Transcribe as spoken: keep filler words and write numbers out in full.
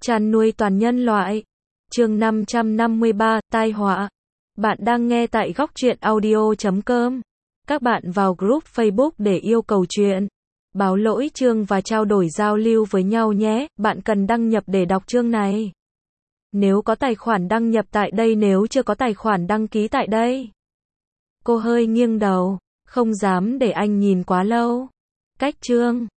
Chăn nuôi toàn nhân loại. Chương năm trăm năm mươi ba, tai họa. Bạn đang nghe tại góc truyện audio chấm com. Các bạn vào group Facebook để yêu cầu chuyện, báo lỗi chương và trao đổi giao lưu với nhau nhé. Bạn cần đăng nhập để đọc chương này. Nếu có tài khoản đăng nhập tại đây, nếu chưa có tài khoản đăng ký tại đây. Cô hơi nghiêng đầu, không dám để anh nhìn quá lâu. Cách chương.